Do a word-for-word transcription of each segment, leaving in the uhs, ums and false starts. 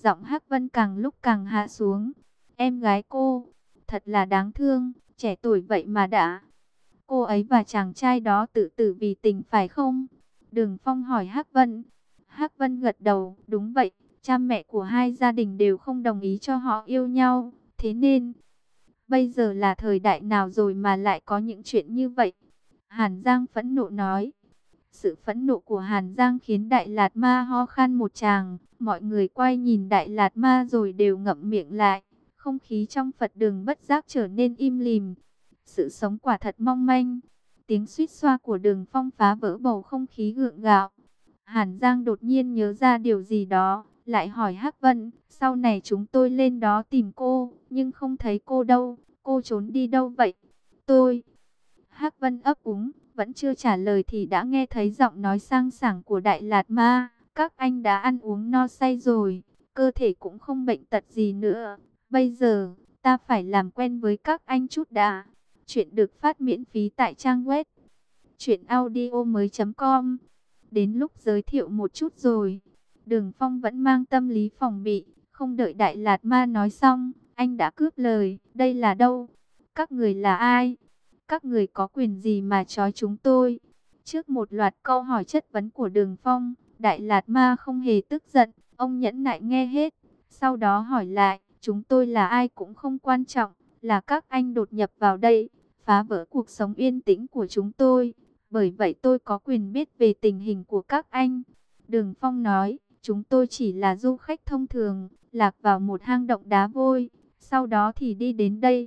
Giọng Hắc Vân càng lúc càng hạ xuống. Em gái cô, thật là đáng thương, trẻ tuổi vậy mà đã. Cô ấy và chàng trai đó tự tử vì tình phải không? Đường Phong hỏi Hắc Vân. Hắc Vân gật đầu, đúng vậy, cha mẹ của hai gia đình đều không đồng ý cho họ yêu nhau, thế nên bây giờ là thời đại nào rồi mà lại có những chuyện như vậy? Hàn Giang phẫn nộ nói. Sự phẫn nộ của Hàn Giang khiến Đại Lạt Ma ho khan một tràng, mọi người quay nhìn Đại Lạt Ma rồi đều ngậm miệng lại. Không khí trong Phật đường bất giác trở nên im lìm. Sự sống quả thật mong manh. Tiếng suýt xoa của Đường Phong phá vỡ bầu không khí gượng gạo. Hàn Giang đột nhiên nhớ ra điều gì đó, lại hỏi Hắc Vân, sau này chúng tôi lên đó tìm cô, nhưng không thấy cô đâu, cô trốn đi đâu vậy? Tôi... Hắc Vân ấp úng, vẫn chưa trả lời thì đã nghe thấy giọng nói sang sảng của Đại Lạt Ma. Các anh đã ăn uống no say rồi, cơ thể cũng không bệnh tật gì nữa. Bây giờ, ta phải làm quen với các anh chút đã. Chuyện được phát miễn phí tại trang web truyện audio mới chấm com. Đến lúc giới thiệu một chút rồi. Đường Phong vẫn mang tâm lý phòng bị, không đợi Đại Lạt Ma nói xong, anh đã cướp lời, đây là đâu? Các người là ai? Các người có quyền gì mà trói chúng tôi? Trước một loạt câu hỏi chất vấn của Đường Phong, Đại Lạt Ma không hề tức giận, ông nhẫn nại nghe hết. Sau đó hỏi lại, chúng tôi là ai cũng không quan trọng, là các anh đột nhập vào đây, phá vỡ cuộc sống yên tĩnh của chúng tôi. Bởi vậy tôi có quyền biết về tình hình của các anh. Đường Phong nói, chúng tôi chỉ là du khách thông thường, lạc vào một hang động đá vôi, sau đó thì đi đến đây.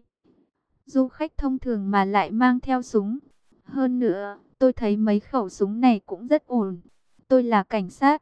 Du khách thông thường mà lại mang theo súng. Hơn nữa, tôi thấy mấy khẩu súng này cũng rất ổn. Tôi là cảnh sát.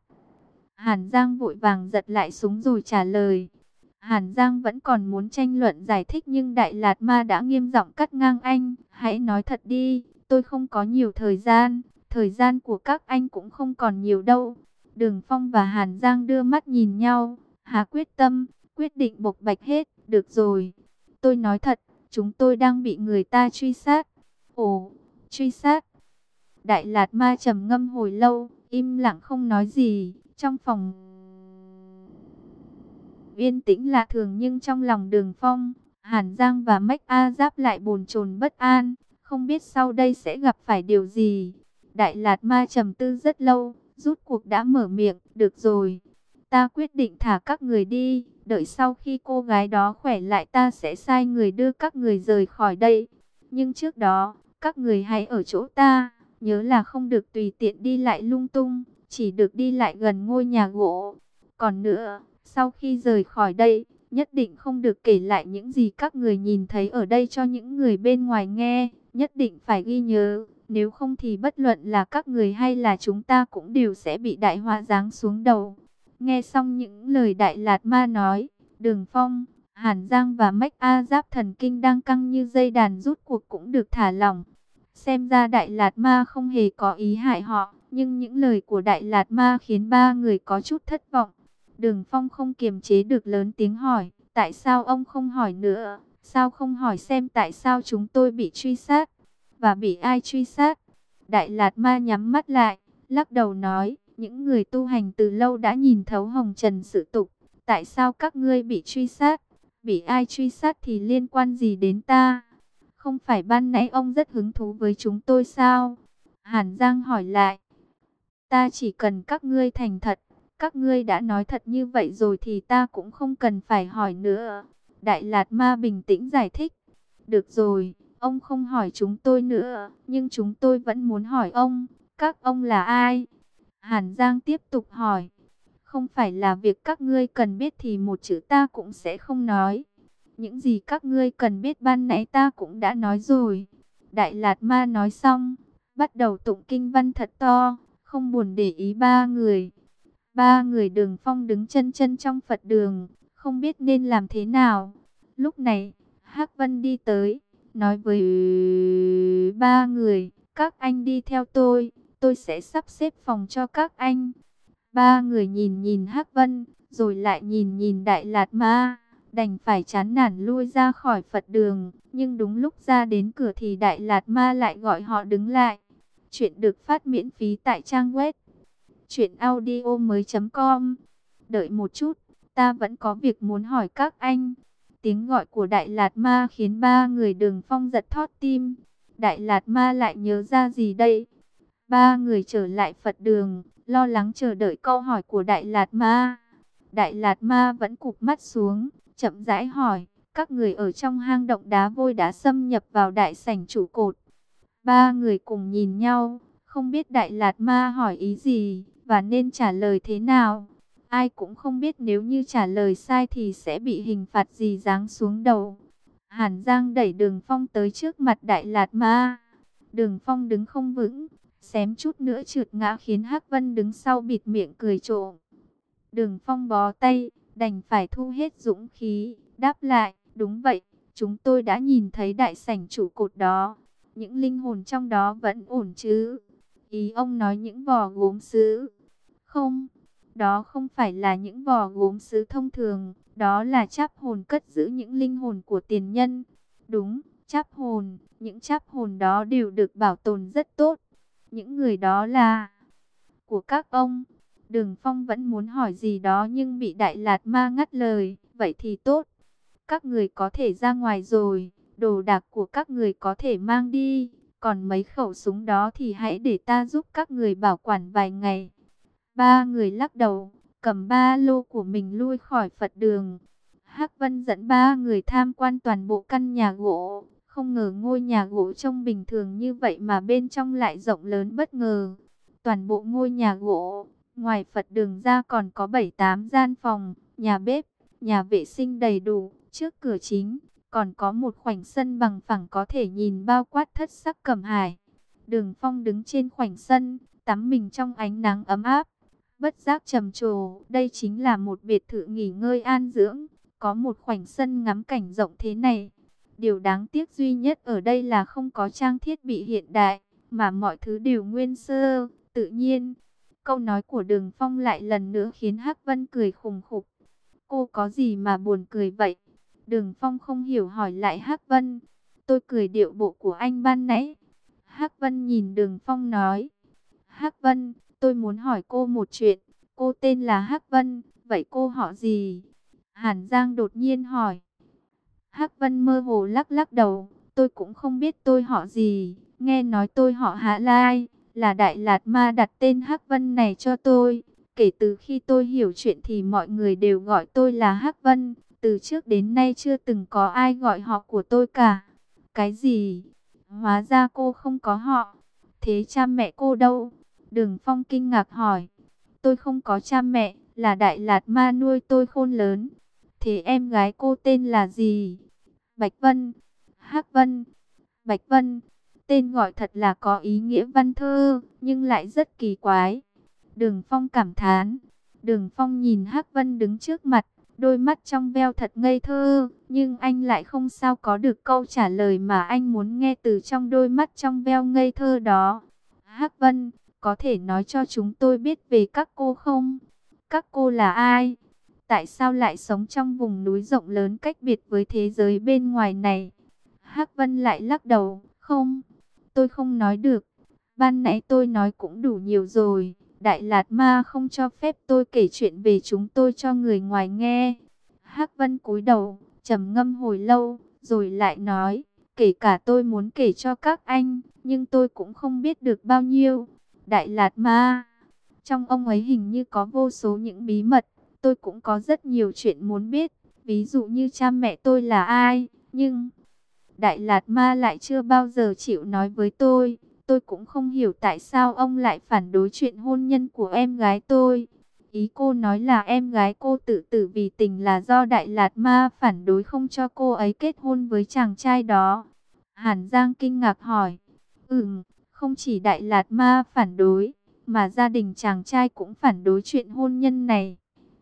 Hàn Giang vội vàng giật lại súng rồi trả lời. Hàn Giang vẫn còn muốn tranh luận giải thích nhưng Đại Lạt Ma đã nghiêm giọng cắt ngang anh. Hãy nói thật đi, tôi không có nhiều thời gian. Thời gian của các anh cũng không còn nhiều đâu. Đường Phong và Hàn Giang đưa mắt nhìn nhau. Hà quyết tâm, quyết định bộc bạch hết. Được rồi, tôi nói thật, chúng tôi đang bị người ta truy sát. Ồ, truy sát. Đại Lạt Ma trầm ngâm hồi lâu, im lặng không nói gì. Trong phòng yên tĩnh lạ thường nhưng trong lòng Đường Phong, Hàn Giang và Mách A Giáp lại bồn chồn bất an, không biết sau đây sẽ gặp phải điều gì. Đại Lạt Ma trầm tư rất lâu, rút cuộc đã mở miệng, được rồi, ta quyết định thả các người đi, đợi sau khi cô gái đó khỏe lại ta sẽ sai người đưa các người rời khỏi đây. Nhưng trước đó, các người hãy ở chỗ ta, nhớ là không được tùy tiện đi lại lung tung, chỉ được đi lại gần ngôi nhà gỗ. Còn nữa, sau khi rời khỏi đây, nhất định không được kể lại những gì các người nhìn thấy ở đây cho những người bên ngoài nghe, nhất định phải ghi nhớ, nếu không thì bất luận là các người hay là chúng ta cũng đều sẽ bị đại họa giáng xuống đầu. Nghe xong những lời Đại Lạt Ma nói, Đường Phong, Hàn Giang và Mách A Giáp thần kinh đang căng như dây đàn rút cuộc cũng được thả lỏng. Xem ra Đại Lạt Ma không hề có ý hại họ, nhưng những lời của Đại Lạt Ma khiến ba người có chút thất vọng. Đường Phong không kiềm chế được lớn tiếng hỏi, tại sao ông không hỏi nữa, sao không hỏi xem tại sao chúng tôi bị truy sát, và bị ai truy sát. Đại Lạt Ma nhắm mắt lại, lắc đầu nói, những người tu hành từ lâu đã nhìn thấu hồng trần sự tục, tại sao các ngươi bị truy sát, bị ai truy sát thì liên quan gì đến ta? Không phải ban nãy ông rất hứng thú với chúng tôi sao? Hàn Giang hỏi lại. Ta chỉ cần các ngươi thành thật, các ngươi đã nói thật như vậy rồi thì ta cũng không cần phải hỏi nữa. Đại Lạt Ma bình tĩnh giải thích. Được rồi, ông không hỏi chúng tôi nữa, nhưng chúng tôi vẫn muốn hỏi ông, các ông là ai? Hàn Giang tiếp tục hỏi. Không phải là việc các ngươi cần biết thì một chữ ta cũng sẽ không nói. Những gì các ngươi cần biết ban nãy ta cũng đã nói rồi. Đại Lạt Ma nói xong, bắt đầu tụng kinh văn thật to, không buồn để ý ba người. Ba người Đường Phong đứng chân chân trong Phật đường, không biết nên làm thế nào. Lúc này, Hắc Vân đi tới, nói với ba người, các anh đi theo tôi, tôi sẽ sắp xếp phòng cho các anh. Ba người nhìn nhìn Hắc Vân, rồi lại nhìn nhìn Đại Lạt Ma, đành phải chán nản lui ra khỏi Phật đường. Nhưng đúng lúc ra đến cửa thì Đại Lạt Ma lại gọi họ đứng lại. Chuyện được phát miễn phí tại trang web truyện audio mới chấm com. Đợi một chút, ta vẫn có việc muốn hỏi các anh. Tiếng gọi của Đại Lạt Ma khiến ba người Đường Phong giật thót tim. Đại Lạt Ma lại nhớ ra gì đây? Ba người trở lại Phật đường, lo lắng chờ đợi câu hỏi của Đại Lạt Ma. Đại Lạt Ma vẫn cụp mắt xuống, chậm rãi hỏi, các người ở trong hang động đá vôi đã xâm nhập vào đại sảnh trụ cột. Ba người cùng nhìn nhau, không biết Đại Lạt Ma hỏi ý gì, và nên trả lời thế nào. Ai cũng không biết nếu như trả lời sai thì sẽ bị hình phạt gì giáng xuống đầu. Hàn Giang đẩy Đường Phong tới trước mặt Đại Lạt Ma. Đường Phong đứng không vững, xém chút nữa trượt ngã khiến Hắc Vân đứng sau bịt miệng cười trộm. Đường Phong bó tay, đành phải thu hết dũng khí, đáp lại, đúng vậy, chúng tôi đã nhìn thấy đại sảnh trụ cột đó. Những linh hồn trong đó vẫn ổn chứ? Ý ông nói những vò gốm sứ? Không, đó không phải là những vò gốm sứ thông thường, đó là cháp hồn cất giữ những linh hồn của tiền nhân. Đúng, cháp hồn, những cháp hồn đó đều được bảo tồn rất tốt. Những người đó là của các ông. Đường Phong vẫn muốn hỏi gì đó nhưng bị Đại Lạt Ma ngắt lời. Vậy thì tốt, các người có thể ra ngoài rồi, đồ đạc của các người có thể mang đi. Còn mấy khẩu súng đó thì hãy để ta giúp các người bảo quản vài ngày. Ba người lắc đầu, cầm ba lô của mình lui khỏi Phật đường. Hắc Vân dẫn ba người tham quan toàn bộ căn nhà gỗ. Không ngờ ngôi nhà gỗ trông bình thường như vậy mà bên trong lại rộng lớn bất ngờ. Toàn bộ ngôi nhà gỗ, ngoài Phật đường ra còn có bảy tám gian phòng, nhà bếp, nhà vệ sinh đầy đủ. Trước cửa chính, còn có một khoảnh sân bằng phẳng có thể nhìn bao quát thất sắc Cẩm Hải. Đường Phong đứng trên khoảnh sân, tắm mình trong ánh nắng ấm áp. Bất giác trầm trồ, đây chính là một biệt thự nghỉ ngơi an dưỡng, có một khoảnh sân ngắm cảnh rộng thế này. Điều đáng tiếc duy nhất ở đây là không có trang thiết bị hiện đại, mà mọi thứ đều nguyên sơ, tự nhiên. Câu nói của Đường Phong lại lần nữa khiến Hắc Vân cười khùng khục. Cô có gì mà buồn cười vậy? Đường Phong không hiểu hỏi lại Hắc Vân. Tôi cười điệu bộ của anh ban nãy. Hắc Vân nhìn Đường Phong nói. Hắc Vân, tôi muốn hỏi cô một chuyện. Cô tên là Hắc Vân, vậy cô họ gì? Hàn Giang đột nhiên hỏi. Hắc Vân mơ hồ lắc lắc đầu. Tôi cũng không biết tôi họ gì. Nghe nói tôi họ Hạ Lai, là Đại Lạt Ma đặt tên Hắc Vân này cho tôi. Kể từ khi tôi hiểu chuyện thì mọi người đều gọi tôi là Hắc Vân. Từ trước đến nay chưa từng có ai gọi họ của tôi cả. Cái gì? Hóa ra cô không có họ. Thế cha mẹ cô đâu? Đường Phong kinh ngạc hỏi. Tôi không có cha mẹ, là Đại Lạt Ma nuôi tôi khôn lớn. Thế em gái cô tên là gì? Bạch Vân. Hắc Vân. Bạch Vân. Tên gọi thật là có ý nghĩa văn thơ, nhưng lại rất kỳ quái. Đường Phong cảm thán. Đường Phong nhìn Hắc Vân đứng trước mặt, đôi mắt trong veo thật ngây thơ, nhưng anh lại không sao có được câu trả lời mà anh muốn nghe từ trong đôi mắt trong veo ngây thơ đó. Hắc Vân, có thể nói cho chúng tôi biết về các cô không? Các cô là ai? Tại sao lại sống trong vùng núi rộng lớn cách biệt với thế giới bên ngoài này? Hắc Vân lại lắc đầu, không, tôi không nói được. Ban nãy tôi nói cũng đủ nhiều rồi. Đại Lạt Ma không cho phép tôi kể chuyện về chúng tôi cho người ngoài nghe. Hắc Vân cúi đầu, trầm ngâm hồi lâu, rồi lại nói, kể cả tôi muốn kể cho các anh, nhưng tôi cũng không biết được bao nhiêu. Đại Lạt Ma, trong ông ấy hình như có vô số những bí mật, tôi cũng có rất nhiều chuyện muốn biết, ví dụ như cha mẹ tôi là ai, nhưng Đại Lạt Ma lại chưa bao giờ chịu nói với tôi. Tôi cũng không hiểu tại sao ông lại phản đối chuyện hôn nhân của em gái tôi. Ý cô nói là em gái cô tự tử vì tình là do Đại Lạt Ma phản đối không cho cô ấy kết hôn với chàng trai đó. Hàn Giang kinh ngạc hỏi. Ừm, không chỉ Đại Lạt Ma phản đối, mà gia đình chàng trai cũng phản đối chuyện hôn nhân này.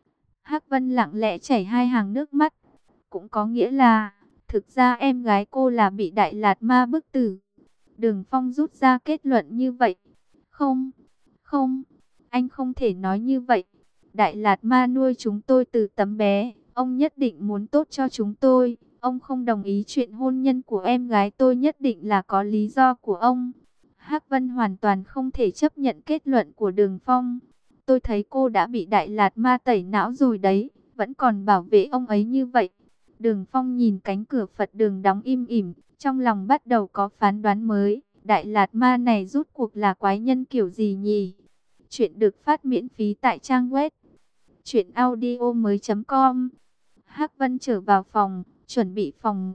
Hắc Vân lặng lẽ chảy hai hàng nước mắt. Cũng có nghĩa là, thực ra em gái cô là bị Đại Lạt Ma bức tử. Đường Phong rút ra kết luận như vậy. Không, không, anh không thể nói như vậy. Đại Lạt Ma nuôi chúng tôi từ tấm bé. Ông nhất định muốn tốt cho chúng tôi. Ông không đồng ý chuyện hôn nhân của em gái tôi nhất định là có lý do của ông. Hắc Vân hoàn toàn không thể chấp nhận kết luận của Đường Phong. Tôi thấy cô đã bị Đại Lạt Ma tẩy não rồi đấy. vẫn còn bảo vệ ông ấy như vậy. Đường Phong nhìn cánh cửa Phật đường đóng im ỉm, trong lòng bắt đầu có phán đoán mới. Đại Lạt Ma này rút cuộc là quái nhân kiểu gì nhỉ? Chuyện được phát miễn phí tại trang web truyện audio mới chấm com. Hắc Vân trở vào phòng, chuẩn bị phòng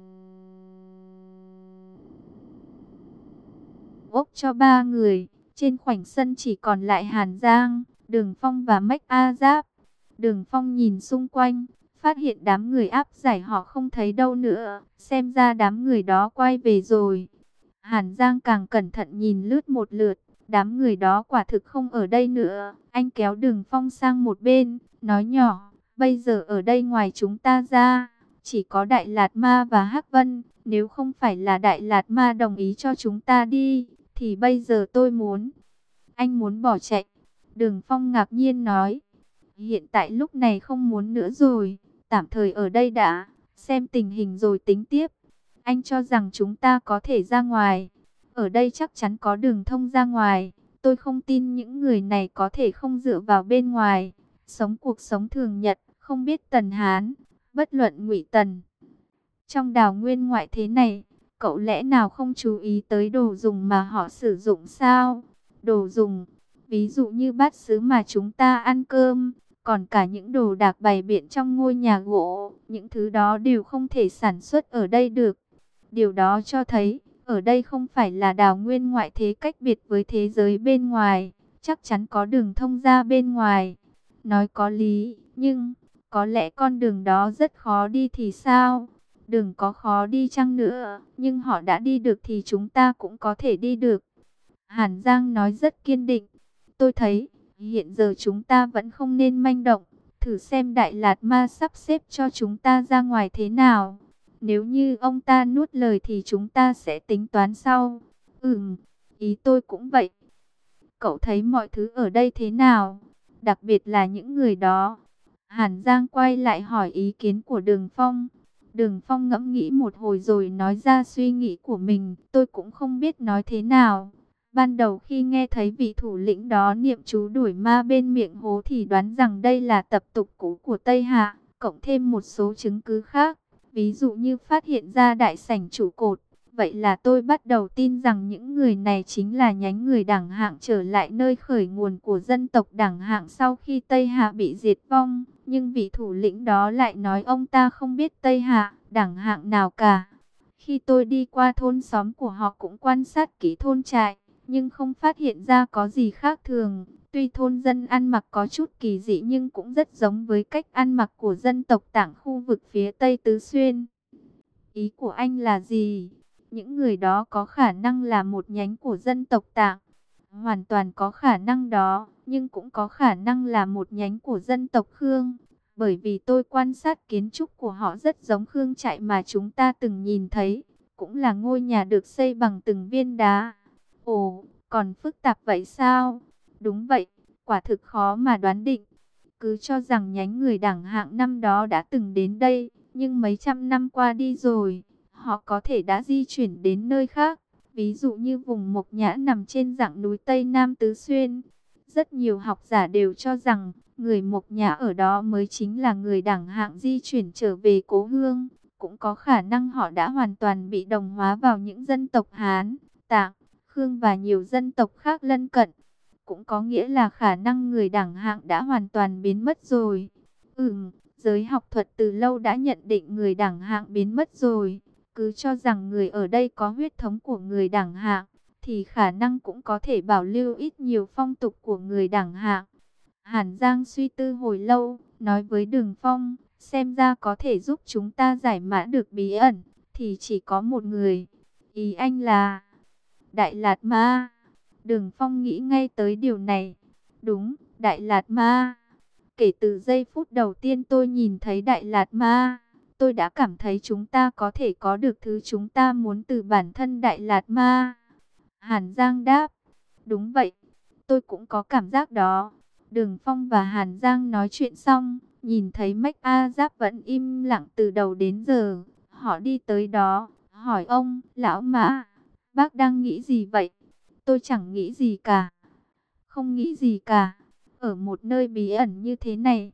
ốc cho ba người. Trên khoảnh sân chỉ còn lại Hàn Giang, Đường Phong và Mách A Giáp. Đường Phong nhìn xung quanh, phát hiện đám người áp giải họ không thấy đâu nữa. Xem ra đám người đó quay về rồi. Hàn Giang càng cẩn thận nhìn lướt một lượt. Đám người đó quả thực không ở đây nữa. Anh kéo Đường Phong sang một bên, nói nhỏ, bây giờ ở đây ngoài chúng ta ra, chỉ có Đại Lạt Ma và Hắc Vân. Nếu không phải là Đại Lạt Ma đồng ý cho chúng ta đi, thì bây giờ tôi muốn. Anh muốn bỏ chạy. Đường Phong ngạc nhiên nói, hiện tại lúc này không muốn nữa rồi, tạm thời ở đây đã, xem tình hình rồi tính tiếp. Anh cho rằng chúng ta có thể ra ngoài, ở đây chắc chắn có đường thông ra ngoài. Tôi không tin những người này có thể không dựa vào bên ngoài, sống cuộc sống thường nhật, không biết Tần Hán, bất luận Ngụy Tần. Trong đào nguyên ngoại thế này, cậu lẽ nào không chú ý tới đồ dùng mà họ sử dụng sao? Đồ dùng, ví dụ như bát sứ mà chúng ta ăn cơm, còn cả những đồ đạc bày biện trong ngôi nhà gỗ, những thứ đó đều không thể sản xuất ở đây được. Điều đó cho thấy, ở đây không phải là đào nguyên ngoại thế cách biệt với thế giới bên ngoài, chắc chắn có đường thông ra bên ngoài. Nói có lý, nhưng có lẽ con đường đó rất khó đi thì sao? Đường có khó đi chăng nữa, nhưng họ đã đi được thì chúng ta cũng có thể đi được. Hàn Giang nói rất kiên định. Tôi thấy, hiện giờ chúng ta vẫn không nên manh động, thử xem Đại Lạt Ma sắp xếp cho chúng ta ra ngoài thế nào. Nếu như ông ta nuốt lời thì chúng ta sẽ tính toán sau. Ừm, ý tôi cũng vậy. Cậu thấy mọi thứ ở đây thế nào? Đặc biệt là những người đó. Hàn Giang quay lại hỏi ý kiến của Đường Phong. Đường Phong ngẫm nghĩ một hồi rồi nói ra suy nghĩ của mình. Tôi cũng không biết nói thế nào. Ban đầu khi nghe thấy vị thủ lĩnh đó niệm chú đuổi ma bên miệng hố thì đoán rằng đây là tập tục cũ của Tây Hạ, cộng thêm một số chứng cứ khác, ví dụ như phát hiện ra đại sảnh trụ cột. Vậy là tôi bắt đầu tin rằng những người này chính là nhánh người Đẳng Hạng trở lại nơi khởi nguồn của dân tộc Đẳng Hạng sau khi Tây Hạ bị diệt vong. Nhưng vị thủ lĩnh đó lại nói ông ta không biết Tây Hạ, Đẳng Hạng nào cả. Khi tôi đi qua thôn xóm của họ cũng quan sát kỹ thôn trại, nhưng không phát hiện ra có gì khác thường. Tuy thôn dân ăn mặc có chút kỳ dị nhưng cũng rất giống với cách ăn mặc của dân tộc Tảng khu vực phía Tây Tứ Xuyên. Ý của anh là gì? Những người đó có khả năng là một nhánh của dân tộc Tảng. Hoàn toàn có khả năng đó, nhưng cũng có khả năng là một nhánh của dân tộc Khương. Bởi vì tôi quan sát kiến trúc của họ rất giống Khương trại mà chúng ta từng nhìn thấy. Cũng là ngôi nhà được xây bằng từng viên đá. Ồ, còn phức tạp vậy sao? Đúng vậy, quả thực khó mà đoán định. Cứ cho rằng nhánh người Đẳng Hạng năm đó đã từng đến đây, nhưng mấy trăm năm qua đi rồi, họ có thể đã di chuyển đến nơi khác. Ví dụ như vùng Mộc Nhã nằm trên dãy núi Tây Nam Tứ Xuyên. Rất nhiều học giả đều cho rằng, người Mộc Nhã ở đó mới chính là người Đẳng Hạng di chuyển trở về cố hương. Cũng có khả năng họ đã hoàn toàn bị đồng hóa vào những dân tộc Hán, Tạng, Khương và nhiều dân tộc khác lân cận. Cũng có nghĩa là khả năng người Đẳng Hạng đã hoàn toàn biến mất rồi. Ừm, giới học thuật từ lâu đã nhận định người Đẳng Hạng biến mất rồi. Cứ cho rằng người ở đây có huyết thống của người Đẳng Hạng, thì khả năng cũng có thể bảo lưu ít nhiều phong tục của người Đẳng Hạng. Hàn Giang suy tư hồi lâu, nói với Đường Phong, xem ra có thể giúp chúng ta giải mã được bí ẩn, thì chỉ có một người. Ý anh là Đại Lạt Ma. Đường Phong nghĩ ngay tới điều này. Đúng, Đại Lạt Ma. Kể từ giây phút đầu tiên tôi nhìn thấy Đại Lạt Ma, tôi đã cảm thấy chúng ta có thể có được thứ chúng ta muốn từ bản thân Đại Lạt Ma. Hàn Giang đáp, đúng vậy, tôi cũng có cảm giác đó. Đường Phong và Hàn Giang nói chuyện xong, nhìn thấy Mách A Giáp vẫn im lặng từ đầu đến giờ. Họ đi tới đó, hỏi ông, lão Mã, bác đang nghĩ gì vậy? Tôi chẳng nghĩ gì cả. Không nghĩ gì cả. Ở một nơi bí ẩn như thế này,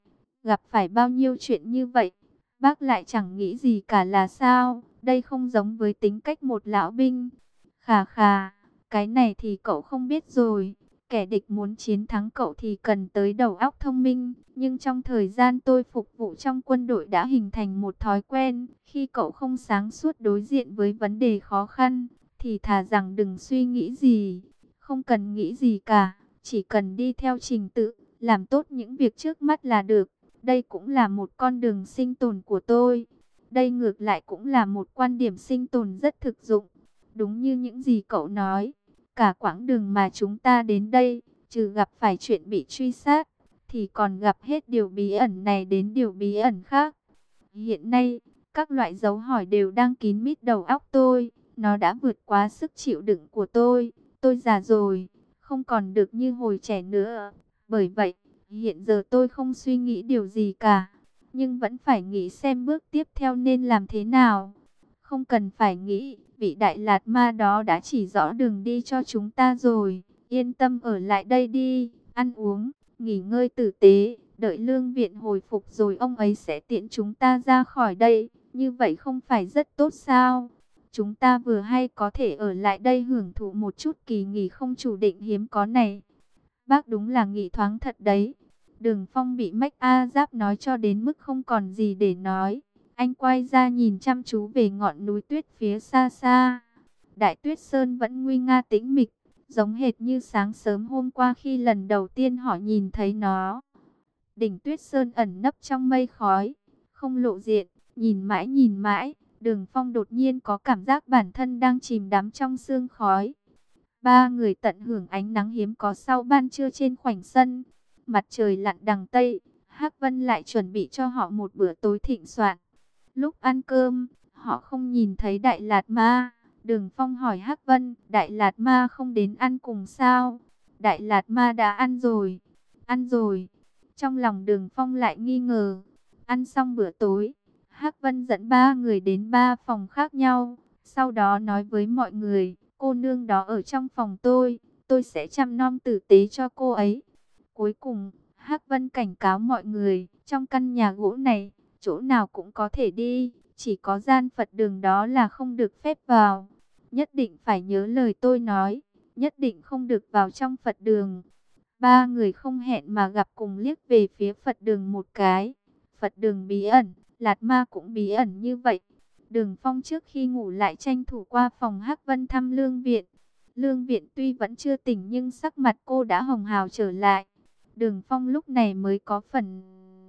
Gặp phải bao nhiêu chuyện như vậy, bác lại chẳng nghĩ gì cả là sao? Đây không giống với tính cách một lão binh. Khà khà, cái này thì cậu không biết rồi. Kẻ địch muốn chiến thắng cậu thì cần tới đầu óc thông minh. Nhưng trong thời gian tôi phục vụ trong quân đội đã hình thành một thói quen. Khi cậu không sáng suốt đối diện với vấn đề khó khăn, thì thà rằng đừng suy nghĩ gì. Không cần nghĩ gì cả, chỉ cần đi theo trình tự, làm tốt những việc trước mắt là được. Đây cũng là một con đường sinh tồn của tôi. Đây ngược lại cũng là một quan điểm sinh tồn rất thực dụng. Đúng như những gì cậu nói, cả quãng đường mà chúng ta đến đây, trừ gặp phải chuyện bị truy sát, thì còn gặp hết điều bí ẩn này đến điều bí ẩn khác. Hiện nay, các loại dấu hỏi đều đang kín mít đầu óc tôi. Nó đã vượt quá sức chịu đựng của tôi. Tôi già rồi, không còn được như hồi trẻ nữa. Bởi vậy, hiện giờ tôi không suy nghĩ điều gì cả. Nhưng vẫn phải nghĩ xem bước tiếp theo nên làm thế nào. Không cần phải nghĩ, vị Đại Lạt Ma đó đã chỉ rõ đường đi cho chúng ta rồi. Yên tâm ở lại đây đi, ăn uống, nghỉ ngơi tử tế. Đợi lương viện hồi phục rồi ông ấy sẽ tiễn chúng ta ra khỏi đây. Như vậy không phải rất tốt sao? Chúng ta vừa hay có thể ở lại đây hưởng thụ một chút kỳ nghỉ không chủ định hiếm có này. Bác đúng là nghĩ thoáng thật đấy. Đường Phong bị Mách A Giáp nói cho đến mức không còn gì để nói. Anh quay ra nhìn chăm chú về ngọn núi tuyết phía xa xa. Đại Tuyết Sơn vẫn nguy nga tĩnh mịch, giống hệt như sáng sớm hôm qua khi lần đầu tiên họ nhìn thấy nó. Đỉnh Tuyết Sơn ẩn nấp trong mây khói, không lộ diện, nhìn mãi nhìn mãi, Đường Phong đột nhiên có cảm giác bản thân đang chìm đắm trong sương khói. Ba người tận hưởng ánh nắng hiếm có sau ban trưa trên khoảnh sân. Mặt trời lặn đằng Tây, Hắc Vân lại chuẩn bị cho họ một bữa tối thịnh soạn. Lúc ăn cơm, họ không nhìn thấy Đại Lạt Ma. Đường Phong hỏi Hắc Vân, Đại Lạt Ma không đến ăn cùng sao? Đại Lạt Ma đã ăn rồi. Ăn rồi. Trong lòng Đường Phong lại nghi ngờ. Ăn xong bữa tối, Hắc Vân dẫn ba người đến ba phòng khác nhau. Sau đó nói với mọi người, cô nương đó ở trong phòng tôi, tôi sẽ chăm nom tử tế cho cô ấy. Cuối cùng, Hắc Vân cảnh cáo mọi người, trong căn nhà gỗ này, chỗ nào cũng có thể đi, chỉ có gian Phật đường đó là không được phép vào. Nhất định phải nhớ lời tôi nói, nhất định không được vào trong Phật đường. Ba người không hẹn mà gặp cùng liếc về phía Phật đường một cái. Phật đường bí ẩn, Lạt Ma cũng bí ẩn như vậy. Đường Phong trước khi ngủ lại tranh thủ qua phòng Hắc Vân thăm Lương Viện. Lương Viện tuy vẫn chưa tỉnh nhưng sắc mặt cô đã hồng hào trở lại. Đường Phong lúc này mới có phần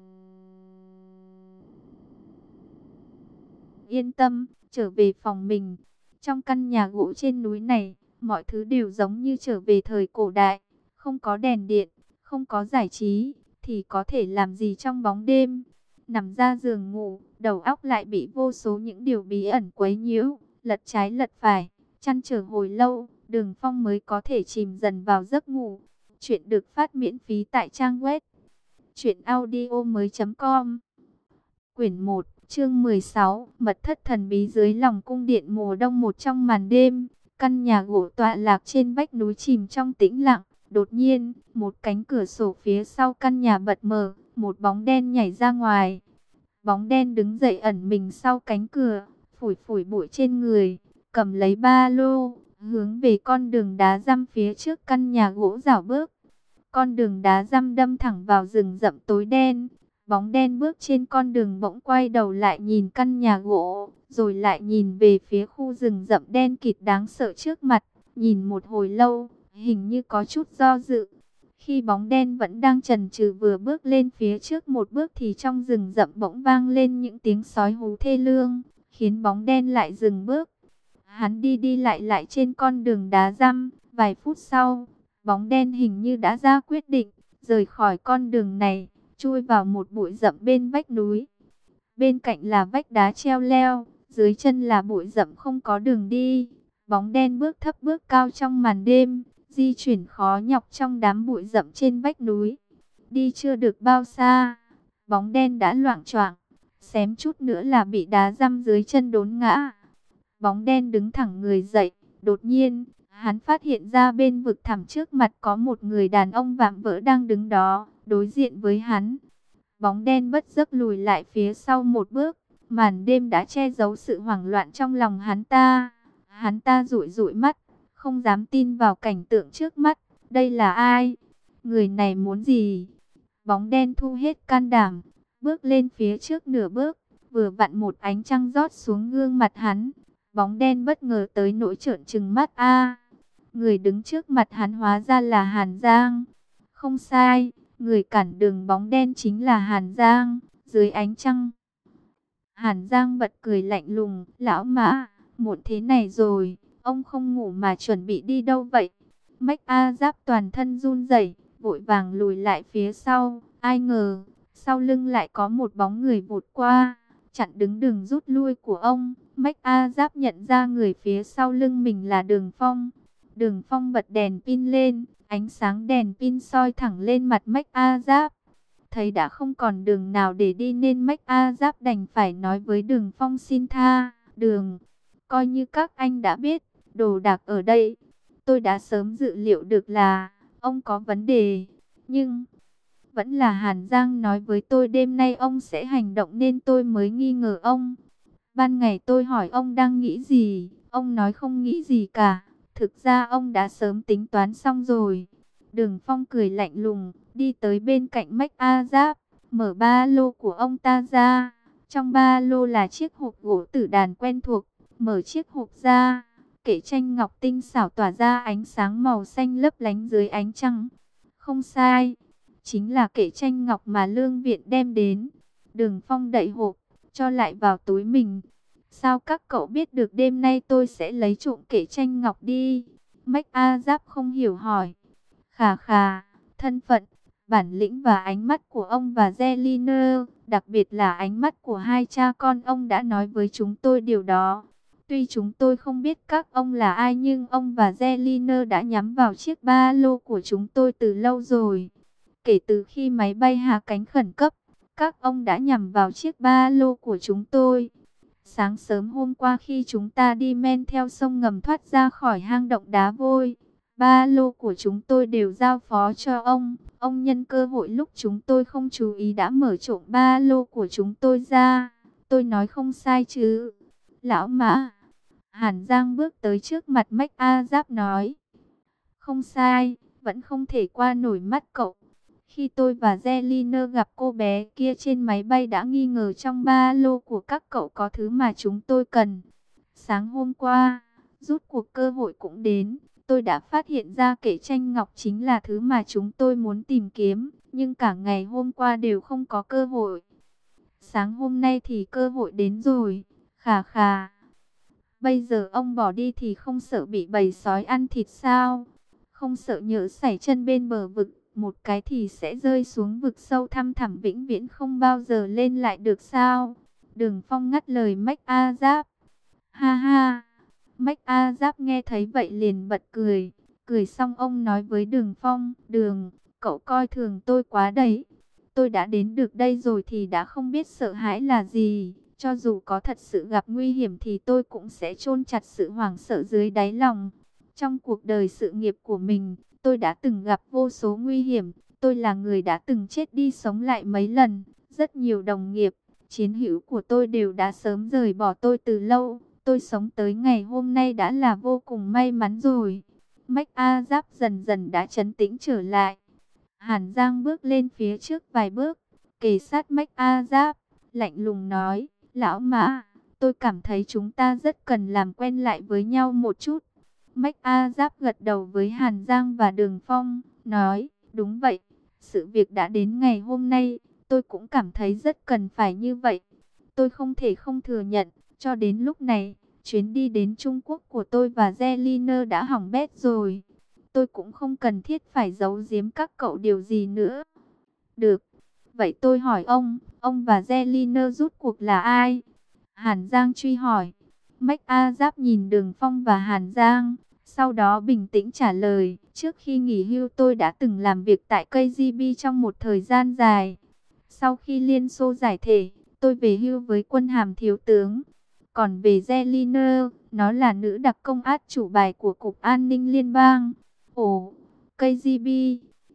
yên tâm, trở về phòng mình. Trong căn nhà gỗ trên núi này, mọi thứ đều giống như trở về thời cổ đại. Không có đèn điện, không có giải trí, thì có thể làm gì trong bóng đêm. Nằm ra giường ngủ, đầu óc lại bị vô số những điều bí ẩn quấy nhiễu, lật trái lật phải, trăn trở hồi lâu, Đường Phong mới có thể chìm dần vào giấc ngủ. Chuyện được phát miễn phí tại trang web truyện audio mới chấm com. Quyển một, chương mười sáu, Mật thất thần bí dưới lòng cung điện mùa đông. Một trong màn đêm, căn nhà gỗ tọa lạc trên vách núi chìm trong tĩnh lặng. Đột nhiên, một cánh cửa sổ phía sau căn nhà bật mở, một bóng đen nhảy ra ngoài. Bóng đen đứng dậy ẩn mình sau cánh cửa, phủi phủi bụi trên người, cầm lấy ba lô, hướng về con đường đá răm phía trước căn nhà gỗ rảo bước. Con đường đá răm đâm thẳng vào rừng rậm tối đen. Bóng đen bước trên con đường bỗng quay đầu lại nhìn căn nhà gỗ, rồi lại nhìn về phía khu rừng rậm đen kịt đáng sợ trước mặt, nhìn một hồi lâu, hình như có chút do dự. Khi bóng đen vẫn đang chần chừ vừa bước lên phía trước một bước thì trong rừng rậm bỗng vang lên những tiếng sói hú thê lương, khiến bóng đen lại dừng bước. Hắn đi đi lại lại trên con đường đá răm, vài phút sau, bóng đen hình như đã ra quyết định, rời khỏi con đường này, chui vào một bụi rậm bên vách núi. Bên cạnh là vách đá treo leo, dưới chân là bụi rậm không có đường đi. Bóng đen bước thấp bước cao trong màn đêm, di chuyển khó nhọc trong đám bụi rậm trên vách núi. Đi chưa được bao xa, bóng đen đã loạng choạng, xém chút nữa là bị đá răm dưới chân đốn ngã. Bóng đen đứng thẳng người dậy, đột nhiên, hắn phát hiện ra bên vực thẳm trước mặt có một người đàn ông vạm vỡ đang đứng đó, đối diện với hắn. Bóng đen bất giấc lùi lại phía sau một bước. Màn đêm đã che giấu sự hoảng loạn trong lòng hắn ta. Hắn ta dụi dụi mắt, không dám tin vào cảnh tượng trước mắt. Đây là ai? Người này muốn gì? Bóng đen thu hết can đảm, bước lên phía trước nửa bước, vừa vặn một ánh trăng rót xuống gương mặt hắn. Bóng đen bất ngờ tới nỗi trợn trừng mắt. A, người đứng trước mặt hắn hóa ra là Hàn Giang. Không sai, người cản đường bóng đen chính là Hàn Giang. Dưới ánh trăng, Hàn Giang bật cười lạnh lùng. Lão Mã, muộn thế này rồi, ông không ngủ mà chuẩn bị đi đâu vậy? Mách A Giáp toàn thân run rẩy, vội vàng lùi lại phía sau. Ai ngờ, sau lưng lại có một bóng người vụt qua, chặn đứng đường rút lui của ông. Mách A Giáp nhận ra người phía sau lưng mình là Đường Phong. Đường Phong bật đèn pin lên, ánh sáng đèn pin soi thẳng lên mặt Mách A Giáp. Thấy đã không còn đường nào để đi nên Mách A Giáp đành phải nói với Đường Phong xin tha. Đường, coi như các anh đã biết, đồ đạc ở đây, tôi đã sớm dự liệu được là ông có vấn đề. Nhưng vẫn là Hàn Giang nói với tôi đêm nay ông sẽ hành động nên tôi mới nghi ngờ ông. Ban ngày tôi hỏi ông đang nghĩ gì, ông nói không nghĩ gì cả. Thực ra ông đã sớm tính toán xong rồi. Đường Phong cười lạnh lùng, đi tới bên cạnh Mách A Giáp, mở ba lô của ông ta ra. Trong ba lô là chiếc hộp gỗ tử đàn quen thuộc. Mở chiếc hộp ra, kệ tranh ngọc tinh xảo tỏa ra ánh sáng màu xanh lấp lánh dưới ánh trăng. Không sai, chính là kệ tranh ngọc mà Lương Viện đem đến. Đường Phong đậy hộp, cho lại vào túi mình. Sao các cậu biết được đêm nay tôi sẽ lấy trộm kệ tranh ngọc đi? Mách A Giáp không hiểu hỏi. Khà khà, thân phận, bản lĩnh và ánh mắt của ông và Zeliner, đặc biệt là ánh mắt của hai cha con ông đã nói với chúng tôi điều đó. Tuy chúng tôi không biết các ông là ai nhưng ông và Zeliner đã nhắm vào chiếc ba lô của chúng tôi từ lâu rồi. Kể từ khi máy bay hạ cánh khẩn cấp, các ông đã nhắm vào chiếc ba lô của chúng tôi. Sáng sớm hôm qua khi chúng ta đi men theo sông ngầm thoát ra khỏi hang động đá vôi, ba lô của chúng tôi đều giao phó cho ông. Ông nhân cơ hội lúc chúng tôi không chú ý đã mở trộm ba lô của chúng tôi ra. Tôi nói không sai chứ? Lão Mã. Hàn Giang bước tới trước mặt Mách A Giáp nói. Không sai, vẫn không thể qua nổi mắt cậu. Khi tôi và Zeliner gặp cô bé kia trên máy bay đã nghi ngờ trong ba lô của các cậu có thứ mà chúng tôi cần. Sáng hôm qua, rút cuộc cơ hội cũng đến. Tôi đã phát hiện ra kệ tranh ngọc chính là thứ mà chúng tôi muốn tìm kiếm. Nhưng cả ngày hôm qua đều không có cơ hội. Sáng hôm nay thì cơ hội đến rồi. Khà khà. Bây giờ ông bỏ đi thì không sợ bị bầy sói ăn thịt sao? Không sợ nhỡ sảy chân bên bờ vực, một cái thì sẽ rơi xuống vực sâu thăm thẳm vĩnh viễn không bao giờ lên lại được sao? Đường Phong ngắt lời Mách A Giáp. Ha ha! Mách A Giáp nghe thấy vậy liền bật cười. Cười xong ông nói với Đường Phong. Đường, cậu coi thường tôi quá đấy. Tôi đã đến được đây rồi thì đã không biết sợ hãi là gì. Cho dù có thật sự gặp nguy hiểm thì tôi cũng sẽ chôn chặt sự hoảng sợ dưới đáy lòng. Trong cuộc đời sự nghiệp của mình, tôi đã từng gặp vô số nguy hiểm. Tôi là người đã từng chết đi sống lại mấy lần. Rất nhiều đồng nghiệp, chiến hữu của tôi đều đã sớm rời bỏ tôi từ lâu. Tôi sống tới ngày hôm nay đã là vô cùng may mắn rồi. Mách A Giáp dần dần đã trấn tĩnh trở lại. Hàn Giang bước lên phía trước vài bước, kề sát Mách A Giáp, lạnh lùng nói. Lão Mã, tôi cảm thấy chúng ta rất cần làm quen lại với nhau một chút. Mách A Giáp gật đầu với Hàn Giang và Đường Phong, nói, đúng vậy, sự việc đã đến ngày hôm nay, tôi cũng cảm thấy rất cần phải như vậy. Tôi không thể không thừa nhận, cho đến lúc này, chuyến đi đến Trung Quốc của tôi và Zeliner đã hỏng bét rồi. Tôi cũng không cần thiết phải giấu giếm các cậu điều gì nữa. Được, vậy tôi hỏi ông, ông và Zeliner rút cuộc là ai? Hàn Giang truy hỏi. Mách A Giáp nhìn Đường Phong và Hàn Giang, sau đó bình tĩnh trả lời. Trước khi nghỉ hưu tôi đã từng làm việc tại ca giê bê trong một thời gian dài. Sau khi Liên Xô giải thể, tôi về hưu với quân hàm thiếu tướng. Còn về Zeliner, nó là nữ đặc công át chủ bài của Cục An ninh Liên bang. Ồ, ca giê bê,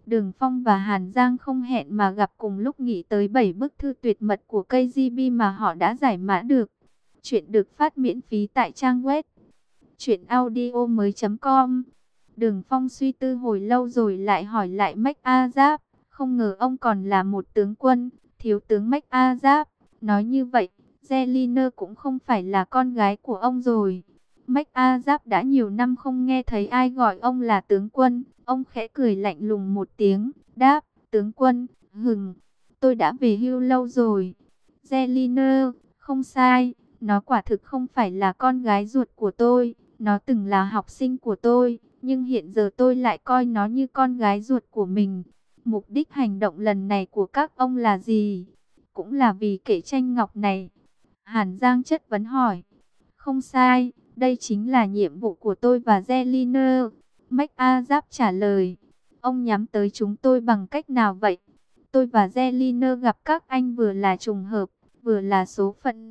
Đường Phong và Hàn Giang không hẹn mà gặp cùng lúc, nghĩ tới bảy bức thư tuyệt mật của ca giê bê mà họ đã giải mã được. Chuyện được phát miễn phí tại trang web truyện audio mới chấm com. Đường Phong suy tư hồi lâu rồi lại hỏi lại Mách A Giáp. Không ngờ ông còn là một tướng quân, thiếu tướng Mách A Giáp. Nói như vậy, Zelina cũng không phải là con gái của ông rồi. Mách A Giáp đã nhiều năm không nghe thấy ai gọi ông là tướng quân. Ông khẽ cười lạnh lùng một tiếng, đáp, tướng quân, hừng, tôi đã về hưu lâu rồi. Zelina, không sai, nó quả thực không phải là con gái ruột của tôi. Nó từng là học sinh của tôi, nhưng hiện giờ tôi lại coi nó như con gái ruột của mình. Mục đích hành động lần này của các ông là gì? Cũng là vì kệ tranh ngọc này. Hàn Giang chất vấn hỏi. Không sai, đây chính là nhiệm vụ của tôi và Zelina. Mách A Giáp trả lời. Ông nhắm tới chúng tôi bằng cách nào vậy? Tôi và Zelina gặp các anh vừa là trùng hợp, vừa là số phận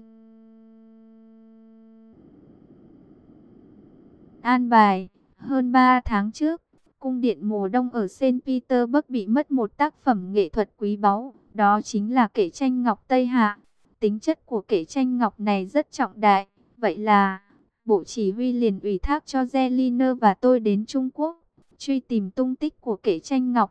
an bài. Hơn ba tháng trước, cung điện mùa đông ở Saint Petersburg bị mất một tác phẩm nghệ thuật quý báu. Đó chính là kệ tranh ngọc Tây Hạ. Tính chất của kệ tranh ngọc này rất trọng đại. Vậy là, Bộ Chỉ huy liền ủy thác cho Zelina và tôi đến Trung Quốc, truy tìm tung tích của kệ tranh ngọc.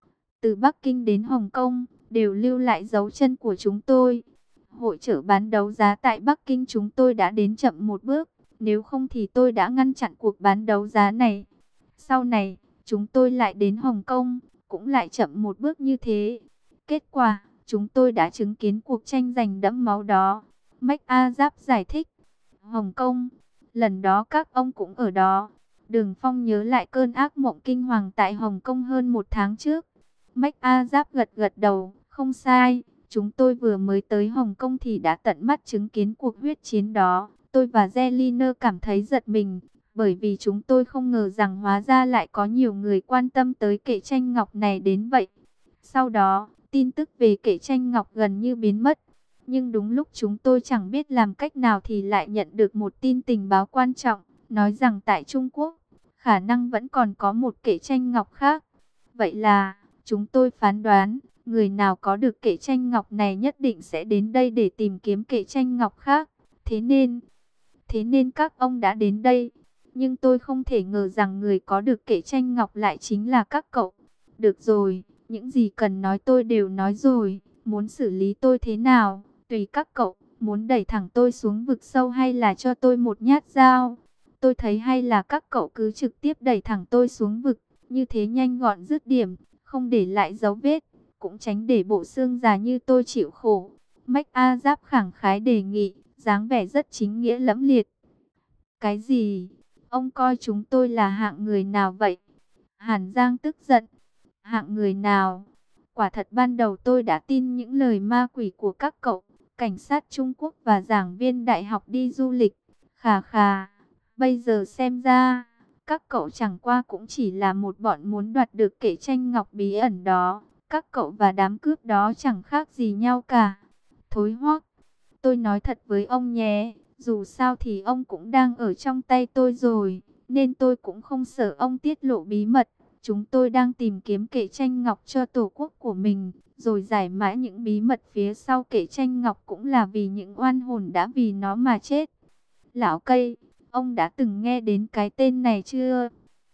Từ Bắc Kinh đến Hồng Kông, đều lưu lại dấu chân của chúng tôi. Hội chợ bán đấu giá tại Bắc Kinh chúng tôi đã đến chậm một bước. Nếu không thì tôi đã ngăn chặn cuộc bán đấu giá này. Sau này, chúng tôi lại đến Hồng Kông, cũng lại chậm một bước như thế. Kết quả, chúng tôi đã chứng kiến cuộc tranh giành đẫm máu đó. Mách A Giáp giải thích. Hồng Kông, lần đó các ông cũng ở đó. Đường Phong nhớ lại cơn ác mộng kinh hoàng tại Hồng Kông hơn một tháng trước. Mách A Giáp gật gật đầu, không sai. Chúng tôi vừa mới tới Hồng Kông thì đã tận mắt chứng kiến cuộc huyết chiến đó. Tôi và Zelina cảm thấy giật mình, bởi vì chúng tôi không ngờ rằng hóa ra lại có nhiều người quan tâm tới kệ tranh ngọc này đến vậy. Sau đó, tin tức về kệ tranh ngọc gần như biến mất. Nhưng đúng lúc chúng tôi chẳng biết làm cách nào thì lại nhận được một tin tình báo quan trọng, nói rằng tại Trung Quốc, khả năng vẫn còn có một kệ tranh ngọc khác. Vậy là, chúng tôi phán đoán, người nào có được kệ tranh ngọc này nhất định sẽ đến đây để tìm kiếm kệ tranh ngọc khác. Thế nên, thế nên các ông đã đến đây. Nhưng tôi không thể ngờ rằng người có được kệ tranh ngọc lại chính là các cậu. Được rồi, những gì cần nói tôi đều nói rồi. Muốn xử lý tôi thế nào, tùy các cậu. Muốn đẩy thẳng tôi xuống vực sâu hay là cho tôi một nhát dao? Tôi thấy hay là các cậu cứ trực tiếp đẩy thẳng tôi xuống vực. Như thế nhanh gọn dứt điểm, không để lại dấu vết. Cũng tránh để bộ xương già như tôi chịu khổ. Mách A Giáp khẳng khái đề nghị, dáng vẻ rất chính nghĩa lẫm liệt. Cái gì? Ông coi chúng tôi là hạng người nào vậy? Hàn Giang tức giận. Hạng người nào? Quả thật ban đầu tôi đã tin những lời ma quỷ của các cậu, cảnh sát Trung Quốc và giảng viên đại học đi du lịch. Khà khà, bây giờ xem ra, các cậu chẳng qua cũng chỉ là một bọn muốn đoạt được kệ tranh ngọc bí ẩn đó. Các cậu và đám cướp đó chẳng khác gì nhau cả. Thối hoắc, tôi nói thật với ông nhé, dù sao thì ông cũng đang ở trong tay tôi rồi, nên tôi cũng không sợ ông tiết lộ bí mật. Chúng tôi đang tìm kiếm kệ tranh ngọc cho tổ quốc của mình, rồi giải mã những bí mật phía sau kệ tranh ngọc cũng là vì những oan hồn đã vì nó mà chết. Lão Cây, ông đã từng nghe đến cái tên này chưa?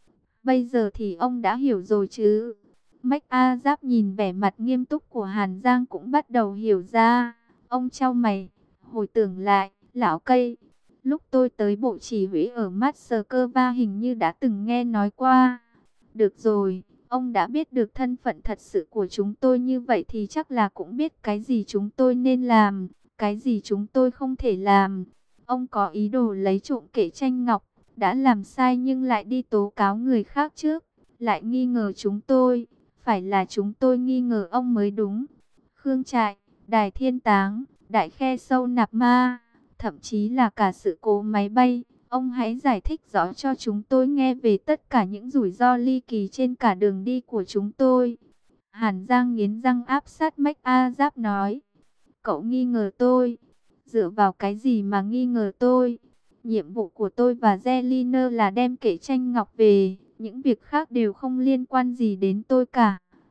Bây giờ thì ông đã hiểu rồi chứ? Mách A Giáp nhìn vẻ mặt nghiêm túc của Hàn Giang cũng bắt đầu hiểu ra. Ông chau mày, hồi tưởng lại, Lão Cây, lúc tôi tới bộ chỉ huy ở Moscow hình như đã từng nghe nói qua. Được rồi, ông đã biết được thân phận thật sự của chúng tôi như vậy thì chắc là cũng biết cái gì chúng tôi nên làm, cái gì chúng tôi không thể làm. Ông có ý đồ lấy trộm kệ tranh ngọc, đã làm sai nhưng lại đi tố cáo người khác trước, lại nghi ngờ chúng tôi, phải là chúng tôi nghi ngờ ông mới đúng. Khương Trại, Đài Thiên Táng, Đại Khe Sâu Nạp Ma, thậm chí là cả sự cố máy bay. Ông hãy giải thích rõ cho chúng tôi nghe về tất cả những rủi ro ly kỳ trên cả đường đi của chúng tôi. Hàn Giang nghiến răng áp sát Mách A Giáp nói. Cậu nghi ngờ tôi? Dựa vào cái gì mà nghi ngờ tôi? Nhiệm vụ của tôi và Zelina là đem kệ tranh ngọc về. Những việc khác đều không liên quan gì đến tôi cả.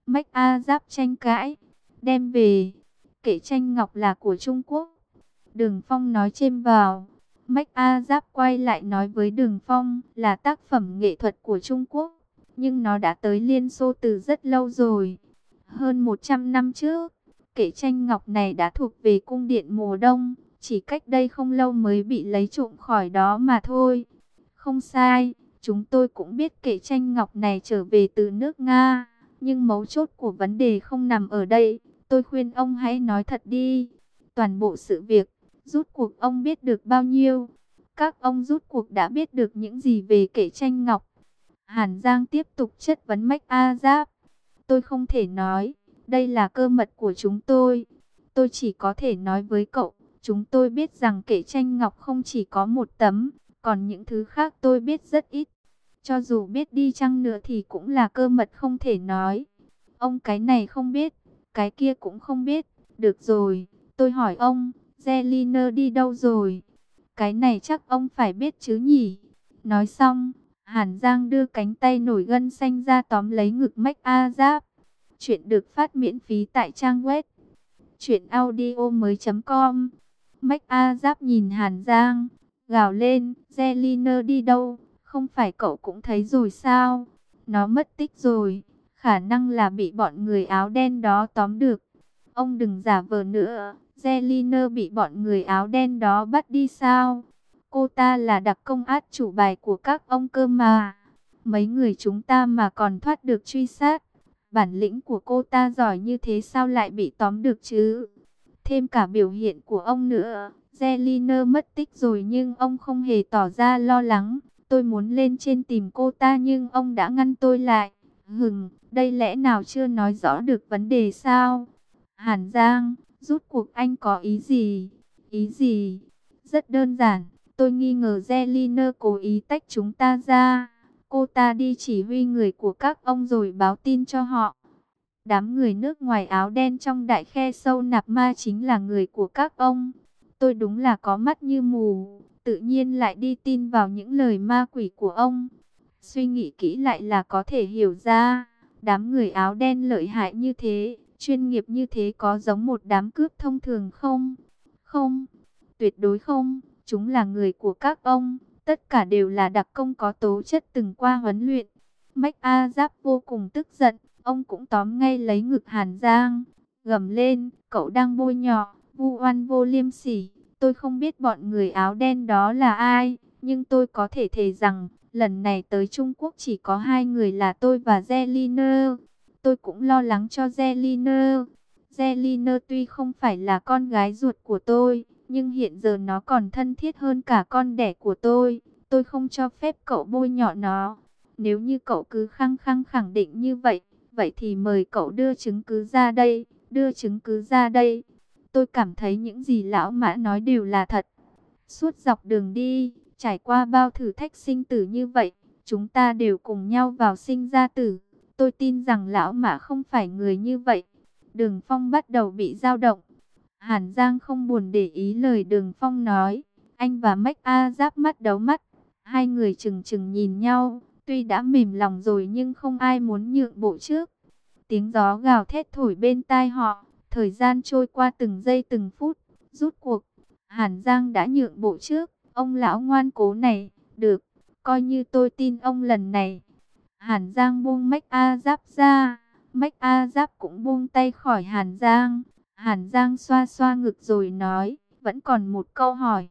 Mách A Giáp tranh cãi, đem về. Kệ tranh ngọc là của Trung Quốc. Đường Phong nói chêm vào. Mách A Giáp quay lại nói với Đường Phong là tác phẩm nghệ thuật của Trung Quốc. Nhưng nó đã tới Liên Xô từ rất lâu rồi. Hơn một trăm năm trước, kệ tranh ngọc này đã thuộc về cung điện mùa đông. Chỉ cách đây không lâu mới bị lấy trộm khỏi đó mà thôi. Không sai, chúng tôi cũng biết kệ tranh ngọc này trở về từ nước Nga. Nhưng mấu chốt của vấn đề không nằm ở đây. Tôi khuyên ông hãy nói thật đi. Toàn bộ sự việc, rút cuộc ông biết được bao nhiêu? Các ông rút cuộc đã biết được những gì về kệ tranh ngọc? Hàn Giang tiếp tục chất vấn Mách A Giáp. Tôi không thể nói, đây là cơ mật của chúng tôi. Tôi chỉ có thể nói với cậu, chúng tôi biết rằng kệ tranh ngọc không chỉ có một tấm, còn những thứ khác tôi biết rất ít. Cho dù biết đi chăng nữa thì cũng là cơ mật không thể nói. Ông cái này không biết, cái kia cũng không biết. Được rồi, tôi hỏi ông, Zeliner đi đâu rồi? Cái này chắc ông phải biết chứ nhỉ? Nói xong, Hàn Giang đưa cánh tay nổi gân xanh ra tóm lấy ngực Mách A Giáp. Chuyện được phát miễn phí tại trang web truyện audio mới chấm com. Mách A Giáp nhìn Hàn Giang, gào lên, Zeliner đi đâu? Không phải cậu cũng thấy rồi sao? Nó mất tích rồi, khả năng là bị bọn người áo đen đó tóm được. Ông đừng giả vờ nữa, Zeliner bị bọn người áo đen đó bắt đi sao? Cô ta là đặc công át chủ bài của các ông cơ mà. Mấy người chúng ta mà còn thoát được truy sát. Bản lĩnh của cô ta giỏi như thế sao lại bị tóm được chứ? Thêm cả biểu hiện của ông nữa. Zeliner mất tích rồi nhưng ông không hề tỏ ra lo lắng. Tôi muốn lên trên tìm cô ta nhưng ông đã ngăn tôi lại. Hừm, đây lẽ nào chưa nói rõ được vấn đề sao? Hàn Giang, rút cuộc anh có ý gì? Ý gì? Rất đơn giản, tôi nghi ngờ Zeliner cố ý tách chúng ta ra. Cô ta đi chỉ huy người của các ông rồi báo tin cho họ. Đám người nước ngoài áo đen trong đại khe sâu nạp ma chính là người của các ông. Tôi đúng là có mắt như mù, tự nhiên lại đi tin vào những lời ma quỷ của ông. Suy nghĩ kỹ lại là có thể hiểu ra, đám người áo đen lợi hại như thế, chuyên nghiệp như thế có giống một đám cướp thông thường không? Không, tuyệt đối không, chúng là người của các ông, tất cả đều là đặc công có tố chất từng qua huấn luyện. Mách A Giáp vô cùng tức giận, ông cũng tóm ngay lấy ngực Hàn Giang, gầm lên, cậu đang bôi nhọ, vu oan vô liêm sỉ. Tôi không biết bọn người áo đen đó là ai, nhưng tôi có thể thề rằng, lần này tới Trung Quốc chỉ có hai người là tôi và Zeliner. Tôi cũng lo lắng cho Zeliner. Zeliner tuy không phải là con gái ruột của tôi, nhưng hiện giờ nó còn thân thiết hơn cả con đẻ của tôi. Tôi không cho phép cậu bôi nhọ nó. Nếu như cậu cứ khăng khăng khẳng định như vậy, vậy thì mời cậu đưa chứng cứ ra đây, đưa chứng cứ ra đây. Tôi cảm thấy những gì lão Mã nói đều là thật. Suốt dọc đường đi, trải qua bao thử thách sinh tử như vậy, chúng ta đều cùng nhau vào sinh ra tử. Tôi tin rằng lão Mã không phải người như vậy. Đường Phong bắt đầu bị dao động. Hàn Giang không buồn để ý lời Đường Phong nói. Anh và Mách A Giáp mắt đấu mắt. Hai người chừng chừng nhìn nhau. Tuy đã mềm lòng rồi nhưng không ai muốn nhượng bộ trước. Tiếng gió gào thét thổi bên tai họ. Thời gian trôi qua từng giây từng phút. Rút cuộc, Hàn Giang đã nhượng bộ trước. Ông lão ngoan cố này, được, coi như tôi tin ông lần này. Hàn Giang buông Mách A Giáp ra. Mách A Giáp cũng buông tay khỏi Hàn Giang. Hàn Giang xoa xoa ngực rồi nói, vẫn còn một câu hỏi.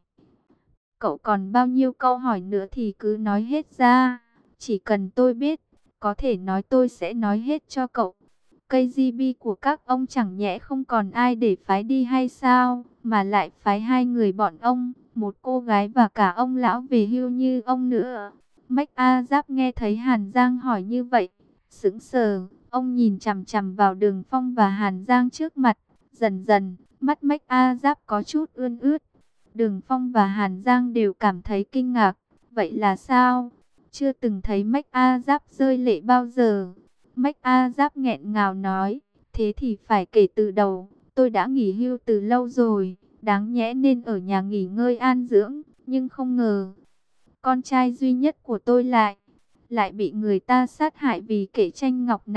Cậu còn bao nhiêu câu hỏi nữa thì cứ nói hết ra. Chỉ cần tôi biết, có thể nói tôi sẽ nói hết cho cậu. Cây gi bê của các ông chẳng nhẽ không còn ai để phái đi hay sao, mà lại phái hai người bọn ông, một cô gái và cả ông lão về hưu như ông nữa. Mách A Giáp nghe thấy Hàn Giang hỏi như vậy, sững sờ, ông nhìn chằm chằm vào Đường Phong và Hàn Giang trước mặt, dần dần, mắt Mách A Giáp có chút ươn ướt. Đường Phong và Hàn Giang đều cảm thấy kinh ngạc, vậy là sao? Chưa từng thấy Mách A Giáp rơi lệ bao giờ. Mách A Giáp nghẹn ngào nói, thế thì phải kể từ đầu, tôi đã nghỉ hưu từ lâu rồi, đáng nhẽ nên ở nhà nghỉ ngơi an dưỡng, nhưng không ngờ, con trai duy nhất của tôi lại, lại bị người ta sát hại vì kệ tranh ngọc này,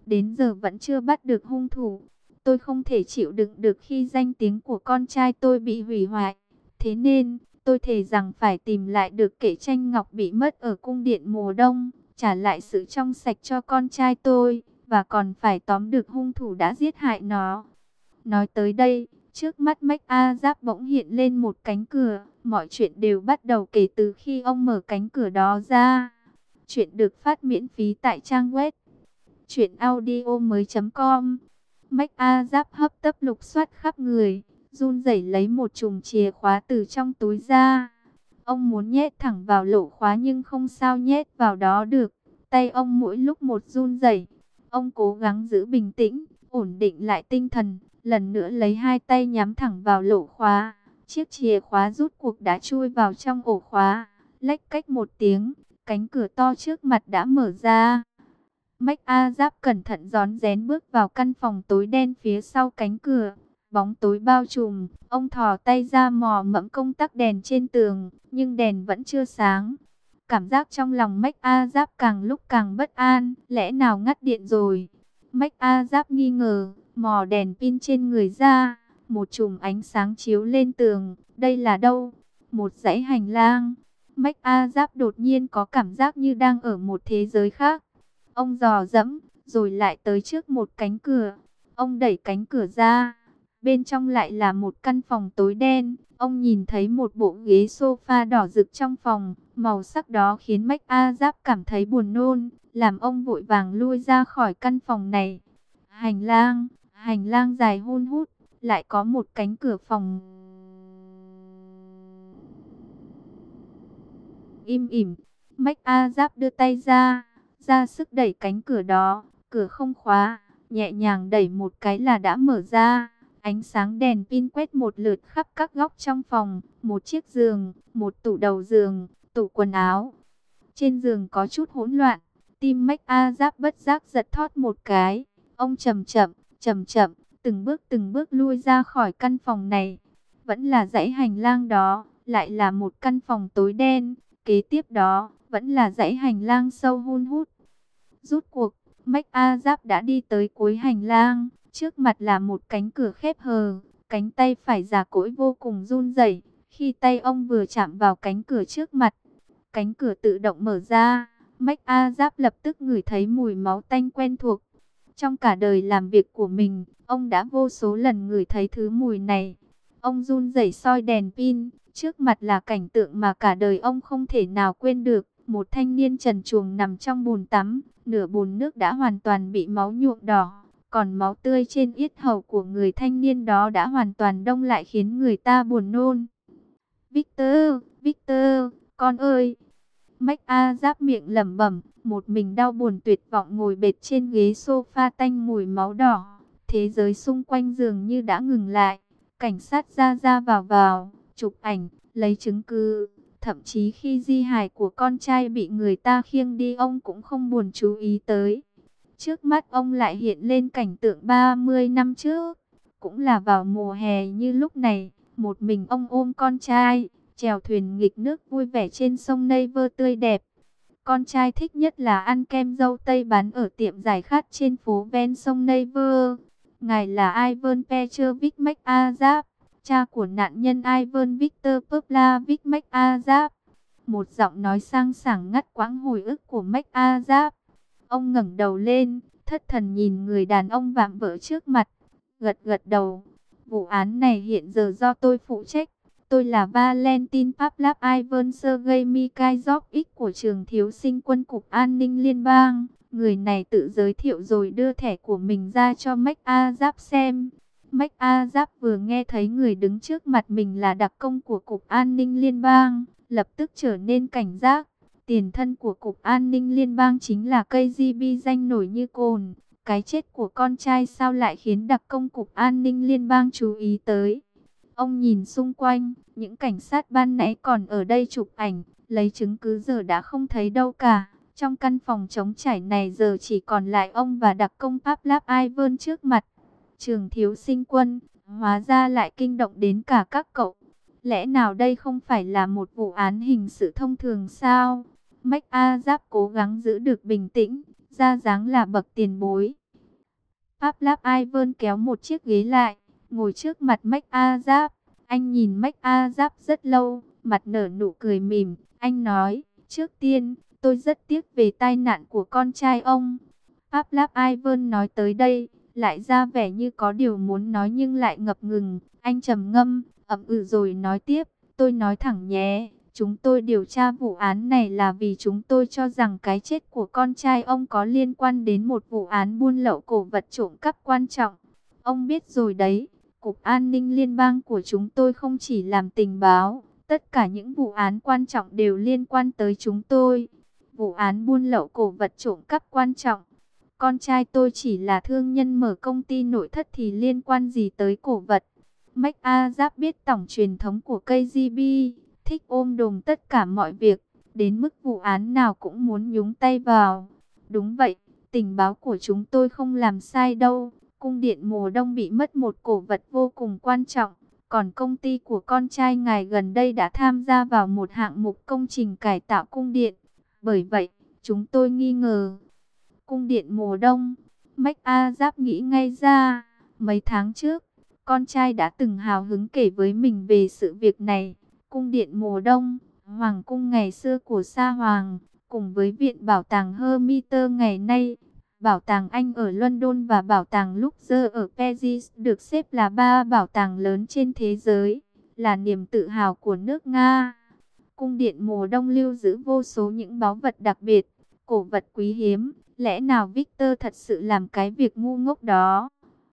đến giờ vẫn chưa bắt được hung thủ. Tôi không thể chịu đựng được khi danh tiếng của con trai tôi bị hủy hoại. Thế nên, tôi thề rằng phải tìm lại được kệ tranh ngọc bị mất ở cung điện mùa đông, trả lại sự trong sạch cho con trai tôi, và còn phải tóm được hung thủ đã giết hại nó. Nói tới đây, trước mắt Mách A Giáp bỗng hiện lên một cánh cửa. Mọi chuyện đều bắt đầu kể từ khi ông mở cánh cửa đó ra. Chuyện được phát miễn phí tại trang web truyện audio mới chấm com. Mách A Giáp hấp tấp lục soát khắp người, run rẩy lấy một chùm chìa khóa từ trong túi ra. Ông muốn nhét thẳng vào lỗ khóa nhưng không sao nhét vào đó được. Tay ông mỗi lúc một run rẩy. Ông cố gắng giữ bình tĩnh, ổn định lại tinh thần, lần nữa lấy hai tay nhắm thẳng vào lỗ khóa. Chiếc chìa khóa rút cuộc đã chui vào trong ổ khóa. Lách cách một tiếng, cánh cửa to trước mặt đã mở ra. Mách A Giáp cẩn thận rón rén bước vào căn phòng tối đen phía sau cánh cửa. Bóng tối bao trùm, ông thò tay ra mò mẫm công tắc đèn trên tường, nhưng đèn vẫn chưa sáng. Cảm giác trong lòng Mách A Giáp càng lúc càng bất an, lẽ nào ngắt điện rồi? Mách A Giáp nghi ngờ, mò đèn pin trên người ra, một chùm ánh sáng chiếu lên tường, đây là đâu? Một dãy hành lang. Mách A Giáp đột nhiên có cảm giác như đang ở một thế giới khác. Ông dò dẫm, rồi lại tới trước một cánh cửa. Ông đẩy cánh cửa ra. Bên trong lại là một căn phòng tối đen. Ông nhìn thấy một bộ ghế sofa đỏ rực trong phòng. Màu sắc đó khiến Mách A Giáp cảm thấy buồn nôn, làm ông vội vàng lui ra khỏi căn phòng này. Hành lang, hành lang dài hun hút, lại có một cánh cửa phòng im ỉm. Mách A Giáp đưa tay ra, ra sức đẩy cánh cửa đó, cửa không khóa, nhẹ nhàng đẩy một cái là đã mở ra. Ánh sáng đèn pin quét một lượt khắp các góc trong phòng, một chiếc giường, một tủ đầu giường, tủ quần áo. Trên giường có chút hỗn loạn, tim Mách A Giáp bất giác giật thót một cái. Ông chậm chậm, chậm chậm, từng bước từng bước lui ra khỏi căn phòng này. Vẫn là dãy hành lang đó, lại là một căn phòng tối đen, kế tiếp đó, vẫn là dãy hành lang sâu hun hút. Rút cuộc, Mách A Giáp đã đi tới cuối hành lang, trước mặt là một cánh cửa khép hờ, cánh tay phải già cỗi vô cùng run rẩy. Khi tay ông vừa chạm vào cánh cửa trước mặt, cánh cửa tự động mở ra. Mách A Giáp lập tức ngửi thấy mùi máu tanh quen thuộc. Trong cả đời làm việc của mình, ông đã vô số lần ngửi thấy thứ mùi này. Ông run rẩy soi đèn pin, trước mặt là cảnh tượng mà cả đời ông không thể nào quên được. Một thanh niên trần truồng nằm trong bồn tắm, nửa bồn nước đã hoàn toàn bị máu nhuộm đỏ. Còn máu tươi trên yết hầu của người thanh niên đó đã hoàn toàn đông lại khiến người ta buồn nôn. Victor, Victor, con ơi! Mách A Giáp miệng lẩm bẩm, một mình đau buồn tuyệt vọng ngồi bệt trên ghế sofa tanh mùi máu đỏ. Thế giới xung quanh dường như đã ngừng lại. Cảnh sát ra ra vào vào, chụp ảnh, lấy chứng cứ. Thậm chí khi di hài của con trai bị người ta khiêng đi, ông cũng không buồn chú ý tới. Trước mắt ông lại hiện lên cảnh tượng ba mươi năm trước. Cũng là vào mùa hè như lúc này, một mình ông ôm con trai, chèo thuyền nghịch nước vui vẻ trên sông Neiver tươi đẹp. Con trai thích nhất là ăn kem dâu tây bán ở tiệm giải khát trên phố ven sông Neiver. Ngài là Ivan Petrovich Mách A Giáp, cha của nạn nhân Ivan Victor Pavlovich Mách A Giáp. Một giọng nói sang sảng ngắt quãng hồi ức của Mách A Giáp. Ông ngẩng đầu lên, thất thần nhìn người đàn ông vạm vỡ trước mặt, gật gật đầu. Vụ án này hiện giờ do tôi phụ trách. Tôi là Valentin Pavlov Ivan Sergei Mikhailov của trường thiếu sinh quân cục an ninh liên bang. Người này tự giới thiệu rồi đưa thẻ của mình ra cho Mách A Giáp xem. Mách A Giáp vừa nghe thấy người đứng trước mặt mình là đặc công của cục an ninh liên bang, lập tức trở nên cảnh giác. Tiền thân của cục an ninh liên bang chính là ca giê bê danh nổi như cồn. Cái chết của con trai sao lại khiến đặc công cục an ninh liên bang chú ý tới. Ông nhìn xung quanh, những cảnh sát ban nãy còn ở đây chụp ảnh, lấy chứng cứ giờ đã không thấy đâu cả. Trong căn phòng trống trải này giờ chỉ còn lại ông và đặc công Pavlov Ivan trước mặt. Trường thiếu sinh quân, hóa ra lại kinh động đến cả các cậu. Lẽ nào đây không phải là một vụ án hình sự thông thường sao? Mách A Giáp cố gắng giữ được bình tĩnh, ra dáng là bậc tiền bối. Pháp Lap Ivan kéo một chiếc ghế lại, ngồi trước mặt Mách A Giáp. Anh nhìn Mách A Giáp rất lâu, mặt nở nụ cười mỉm. Anh nói, trước tiên, tôi rất tiếc về tai nạn của con trai ông. Pháp Lap Ivan nói tới đây, lại ra vẻ như có điều muốn nói nhưng lại ngập ngừng. Anh trầm ngâm, ậm ừ rồi nói tiếp, tôi nói thẳng nhé. Chúng tôi điều tra vụ án này là vì chúng tôi cho rằng cái chết của con trai ông có liên quan đến một vụ án buôn lậu cổ vật trộm cắp quan trọng. Ông biết rồi đấy, Cục An ninh Liên bang của chúng tôi không chỉ làm tình báo, tất cả những vụ án quan trọng đều liên quan tới chúng tôi. Vụ án buôn lậu cổ vật trộm cắp quan trọng. Con trai tôi chỉ là thương nhân mở công ty nội thất thì liên quan gì tới cổ vật. Mách A Giáp biết tổng truyền thống của ca giê bê, thích ôm đồm tất cả mọi việc, đến mức vụ án nào cũng muốn nhúng tay vào. Đúng vậy, tình báo của chúng tôi không làm sai đâu. Cung điện mùa đông bị mất một cổ vật vô cùng quan trọng. Còn công ty của con trai ngài gần đây đã tham gia vào một hạng mục công trình cải tạo cung điện. Bởi vậy, chúng tôi nghi ngờ. Cung điện mùa đông, Mách A Giáp nghĩ ngay ra. Mấy tháng trước, con trai đã từng hào hứng kể với mình về sự việc này. Cung điện mùa đông, hoàng cung ngày xưa của Sa Hoàng, cùng với viện bảo tàng Hermitage ngày nay, bảo tàng Anh ở London và bảo tàng Louvre ở Paris được xếp là ba bảo tàng lớn trên thế giới, là niềm tự hào của nước Nga. Cung điện mùa đông lưu giữ vô số những báu vật đặc biệt, cổ vật quý hiếm. Lẽ nào Victor thật sự làm cái việc ngu ngốc đó?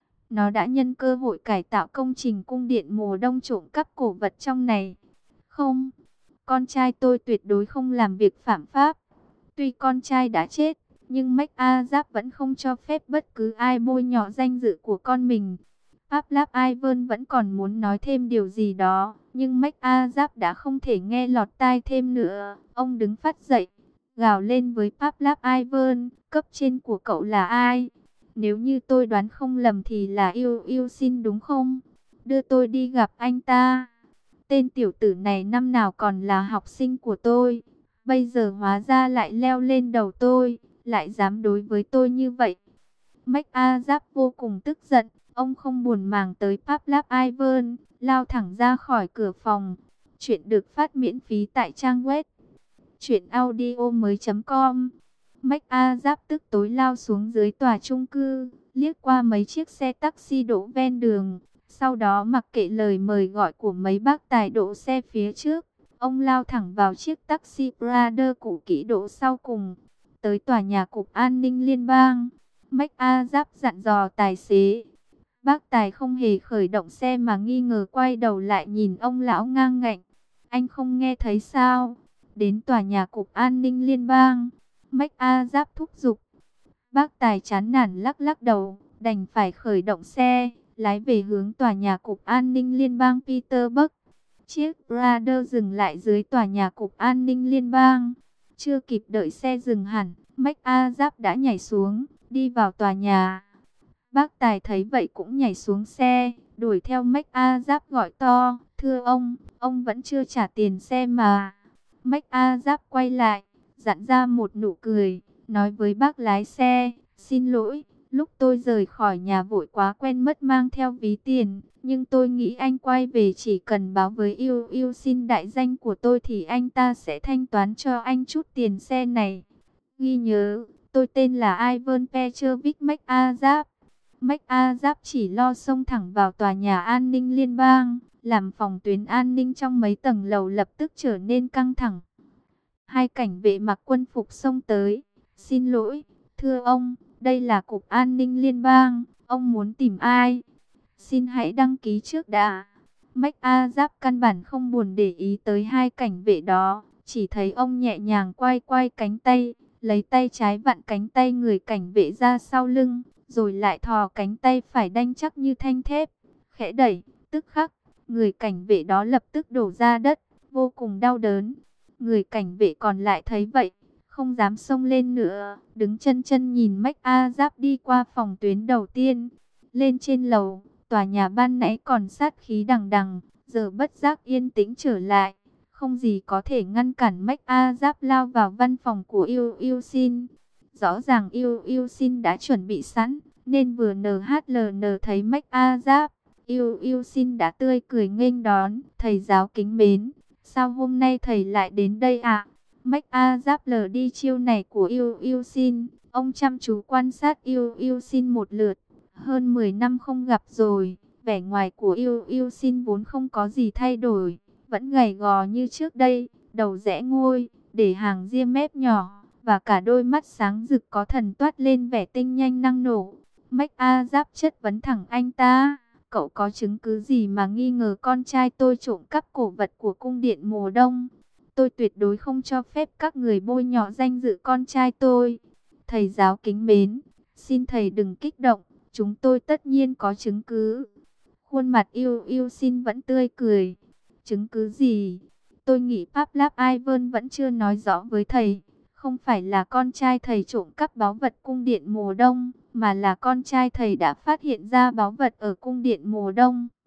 Nó đã nhân cơ hội cải tạo công trình cung điện mùa đông trộm cắp cổ vật trong này. Không, con trai tôi tuyệt đối không làm việc phạm pháp. Tuy con trai đã chết, nhưng Mách A Giáp vẫn không cho phép bất cứ ai bôi nhọ danh dự của con mình. Pháp Lap Ivan vẫn còn muốn nói thêm điều gì đó, nhưng Mách A Giáp đã không thể nghe lọt tai thêm nữa. Ông đứng phát dậy, gào lên với Pháp Lap Ivan, cấp trên của cậu là ai? Nếu như tôi đoán không lầm thì là Yêu Yêu Xin đúng không? Đưa tôi đi gặp anh ta. Tên tiểu tử này năm nào còn là học sinh của tôi, bây giờ hóa ra lại leo lên đầu tôi, lại dám đối với tôi như vậy. Mách A Giáp vô cùng tức giận, ông không buồn màng tới Pháp Lap Ivan, lao thẳng ra khỏi cửa phòng. Chuyện được phát miễn phí tại trang web truyện audio mới chấm com. Mách A Giáp tức tối lao xuống dưới tòa chung cư, liếc qua mấy chiếc xe taxi đỗ ven đường. Sau đó mặc kệ lời mời gọi của mấy bác tài đỗ xe phía trước, ông lao thẳng vào chiếc taxi Prado cũ kỹ đỗ sau cùng. Tới tòa nhà Cục An ninh Liên bang, Mách A Giáp dặn dò tài xế. Bác tài không hề khởi động xe mà nghi ngờ quay đầu lại nhìn ông lão ngang ngạnh. Anh không nghe thấy sao? Đến tòa nhà Cục An ninh Liên bang, Mách A Giáp thúc giục. Bác tài chán nản lắc lắc đầu, đành phải khởi động xe, lái về hướng tòa nhà Cục An ninh Liên bang Petersburg. Chiếc Prado dừng lại dưới tòa nhà Cục An ninh Liên bang. Chưa kịp đợi xe dừng hẳn, Mách A Giáp đã nhảy xuống, đi vào tòa nhà. Bác tài thấy vậy cũng nhảy xuống xe, đuổi theo Mách A Giáp gọi to, thưa ông, ông vẫn chưa trả tiền xe mà. Mách A Giáp quay lại, dặn ra một nụ cười, nói với bác lái xe, xin lỗi, lúc tôi rời khỏi nhà vội quá quên mất mang theo ví tiền, nhưng tôi nghĩ anh quay về chỉ cần báo với Yêu Yêu Xin đại danh của tôi thì anh ta sẽ thanh toán cho anh chút tiền xe này. Ghi nhớ, tôi tên là Ivan Petrovich Mách A Giáp. Mách A Giáp chỉ lo xông thẳng vào tòa nhà an ninh liên bang, làm phòng tuyến an ninh trong mấy tầng lầu lập tức trở nên căng thẳng. Hai cảnh vệ mặc quân phục xông tới, xin lỗi, thưa ông, đây là Cục An ninh Liên bang, ông muốn tìm ai? Xin hãy đăng ký trước đã. Mách A Giáp căn bản không buồn để ý tới hai cảnh vệ đó, chỉ thấy ông nhẹ nhàng quay quay cánh tay, lấy tay trái vặn cánh tay người cảnh vệ ra sau lưng, rồi lại thò cánh tay phải đanh chắc như thanh thép, khẽ đẩy, tức khắc, người cảnh vệ đó lập tức đổ ra đất, vô cùng đau đớn. Người cảnh vệ còn lại thấy vậy, không dám xông lên nữa, đứng chân chân nhìn Mách A Giáp đi qua phòng tuyến đầu tiên. Lên trên lầu, tòa nhà ban nãy còn sát khí đằng đằng, giờ bất giác yên tĩnh trở lại. Không gì có thể ngăn cản Mách A Giáp lao vào văn phòng của Yêu Yêu Xin. Rõ ràng Yêu Yêu Xin đã chuẩn bị sẵn, nên vừa en hát lờ en thấy Mách A Giáp, Yêu Yêu Xin đã tươi cười nghênh đón. Thầy giáo kính mến, sao hôm nay thầy lại đến đây ạ? Mách A Giáp lờ đi chiêu này của Yêu Yêu Xin. Ông chăm chú quan sát Yêu Yêu Xin một lượt. Hơn mười năm không gặp rồi, vẻ ngoài của Yêu Yêu Xin vốn không có gì thay đổi, vẫn gầy gò như trước đây, đầu rẽ ngôi, để hàng ria mép nhỏ, và cả đôi mắt sáng rực có thần toát lên vẻ tinh nhanh năng nổ. Mách A Giáp chất vấn thẳng anh ta, cậu có chứng cứ gì mà nghi ngờ con trai tôi trộm cắp cổ vật của cung điện mùa đông? Tôi tuyệt đối không cho phép các người bôi nhọ danh dự con trai tôi. Thầy giáo kính mến, xin thầy đừng kích động, chúng tôi tất nhiên có chứng cứ. Khuôn mặt Yêu Yêu Xin vẫn tươi cười. Chứng cứ gì? Tôi nghĩ Pháp Láp Ivan vẫn chưa nói rõ với thầy. Không phải là con trai thầy trộm cắp báu vật cung điện mùa đông, mà là con trai thầy đã phát hiện ra báu vật ở cung điện mùa đông.